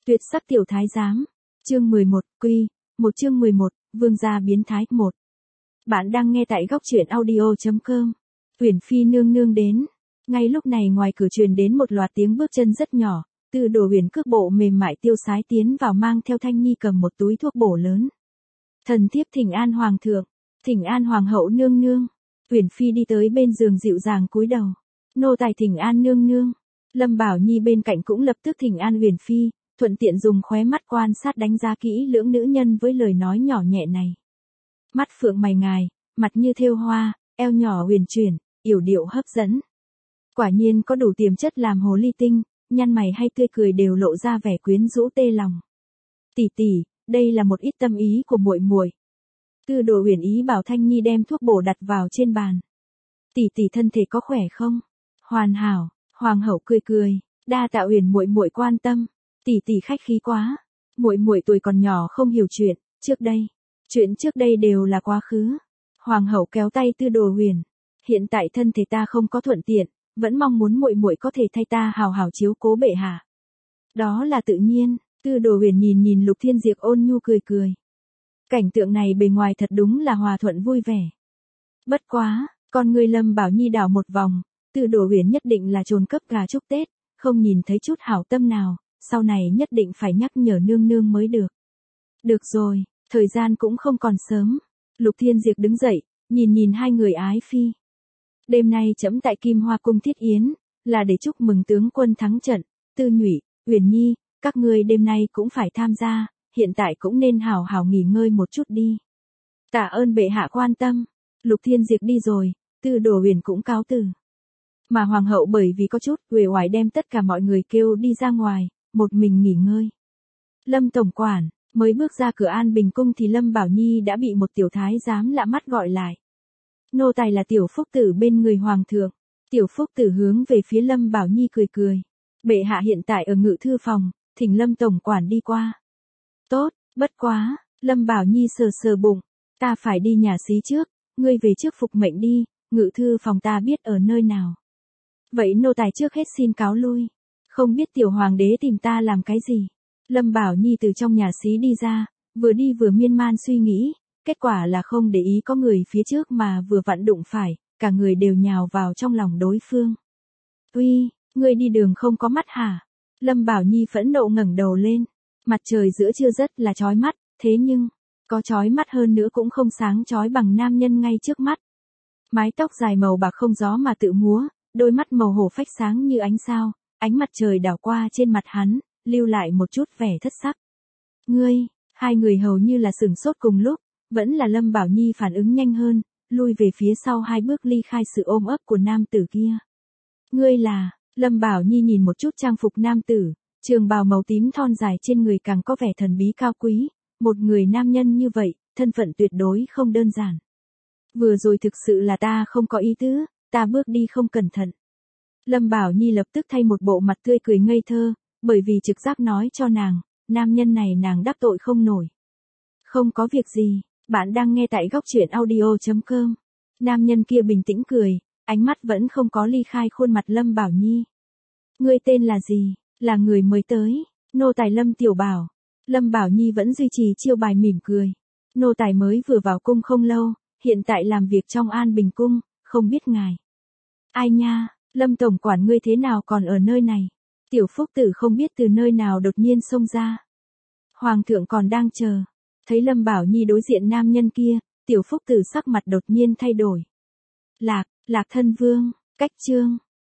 Tuyệt sắc tiểu thái giám. Chương 11, một chương 11, vương gia biến thái 1. Bạn đang nghe tại góc truyện audio.com. Uyển Phi nương nương đến. Ngay lúc này ngoài cửa truyền đến một loạt tiếng bước chân rất nhỏ, Tư Đồ Huyền cước bộ mềm mại tiêu sái tiến vào mang theo Thanh Nhi cầm một túi thuốc bổ lớn. Thần thiếp thỉnh an hoàng thượng, thỉnh an hoàng hậu nương nương. Uyển Phi đi tới bên giường dịu dàng cúi đầu. Nô tài thỉnh an nương nương. Lâm Bảo Nhi bên cạnh cũng lập tức thỉnh an Uyển Phi, thuận tiện dùng khóe mắt quan sát đánh giá kỹ lưỡng nữ nhân với lời nói nhỏ nhẹ này. Mắt phượng mày ngài, mặt như thêu hoa, eo nhỏ huyền chuyển, yểu điệu hấp dẫn. Quả nhiên có đủ tiềm chất làm hồ ly tinh, nhăn mày hay tươi cười đều lộ ra vẻ quyến rũ tê lòng. Tỷ tỷ, đây là một ít tâm ý của muội muội. Tư Đồ Huyền ý bảo Thanh Nhi đem thuốc bổ đặt vào trên bàn. Tỷ tỷ thân thể có khỏe không? Hoàn hảo. Hoàng hậu cười cười, đa tạ Huyền muội muội quan tâm. Tỷ tỷ khách khí quá. Muội muội tuổi còn nhỏ không hiểu chuyện chuyện trước đây đều là quá khứ. Hoàng hậu kéo tay Tư Đồ Huyền. Hiện tại thân thể ta không có thuận tiện, vẫn mong muốn muội muội có thể thay ta hào hào chiếu cố bệ hạ. Đó là tự nhiên. Tư Đồ Huyền nhìn Lục Thiên Diệp ôn nhu cười cười. Cảnh tượng này bề ngoài thật đúng là hòa thuận vui vẻ. Bất quá, con người Lâm Bảo Nhi đảo một vòng, Tư Đồ Huyền nhất định là trồn cấp gà chúc Tết, không nhìn thấy chút hảo tâm nào, sau này nhất định phải nhắc nhở nương nương mới được. Được rồi, thời gian cũng không còn sớm. Lục Thiên Diệp đứng dậy, nhìn hai người ái phi. Đêm nay trẫm tại Kim Hoa cung thiết yến, là để chúc mừng tướng quân thắng trận. Tư Nhụy, Uyển Nhi, các ngươi đêm nay cũng phải tham gia, hiện tại cũng nên hảo hảo nghỉ ngơi một chút đi. Tạ ơn bệ hạ quan tâm. Lục Thiên Diệp đi rồi, Tư Đồ Huyền cũng cáo từ. Mà hoàng hậu bởi vì có chút uể oải đem tất cả mọi người kêu đi ra ngoài, một mình nghỉ ngơi. Lâm tổng quản mới bước ra cửa An Bình cung thì Lâm Bảo Nhi đã bị một tiểu thái giám lạ mắt gọi lại. Nô tài là tiểu phúc tử bên người hoàng thượng. Tiểu phúc tử hướng về phía Lâm Bảo Nhi cười cười. Bệ hạ hiện tại ở ngự thư phòng, thỉnh Lâm tổng quản đi qua. Tốt, bất quá. Lâm Bảo Nhi sờ bụng. Ta phải đi nhà xí trước, ngươi về trước phục mệnh đi, ngự thư phòng ta biết ở nơi nào. Vậy nô tài trước hết xin cáo lui. Không biết tiểu hoàng đế tìm ta làm cái gì. Lâm Bảo Nhi từ trong nhà xí đi ra, vừa đi vừa miên man suy nghĩ, kết quả là không để ý có người phía trước mà vừa vặn đụng phải, cả người đều nhào vào trong lòng đối phương. Uy, ngươi đi đường không có mắt hả? Lâm Bảo Nhi phẫn nộ ngẩng đầu lên, mặt trời giữa trưa rất là chói mắt, thế nhưng, có chói mắt hơn nữa cũng không sáng chói bằng nam nhân ngay trước mắt. Mái tóc dài màu bạc không gió mà tự múa, đôi mắt màu hổ phách sáng như ánh sao, ánh mặt trời đảo qua trên mặt hắn, lưu lại một chút vẻ thất sắc. Ngươi, hai người hầu như là sửng sốt cùng lúc, vẫn là Lâm Bảo Nhi phản ứng nhanh hơn, lui về phía sau hai bước ly khai sự ôm ấp của nam tử kia. Ngươi là, Lâm Bảo Nhi nhìn một chút trang phục nam tử, trường bào màu tím thon dài trên người càng có vẻ thần bí cao quý, một người nam nhân như vậy, thân phận tuyệt đối không đơn giản. Vừa rồi thực sự là ta không có ý tứ, ta bước đi không cẩn thận. Lâm Bảo Nhi lập tức thay một bộ mặt tươi cười ngây thơ, bởi vì trực giác nói cho nàng, nam nhân này nàng đắc tội không nổi. Không có việc gì, bạn đang nghe tại góc truyện audio.com. Nam nhân kia bình tĩnh cười, ánh mắt vẫn không có ly khai khuôn mặt Lâm Bảo Nhi. Ngươi tên là gì? Là người mới tới, nô tài Lâm Tiểu Bảo. Lâm Bảo Nhi vẫn duy trì chiêu bài mỉm cười. Nô tài mới vừa vào cung không lâu, hiện tại làm việc trong An Bình cung, không biết ngài. Ai nha, Lâm tổng quản ngươi thế nào còn ở nơi này? Tiểu phúc tử không biết từ nơi nào đột nhiên xông ra. Hoàng thượng còn đang chờ. Thấy Lâm Bảo Nhi đối diện nam nhân kia, tiểu phúc tử sắc mặt đột nhiên thay đổi. Lạc thân vương, cách chương.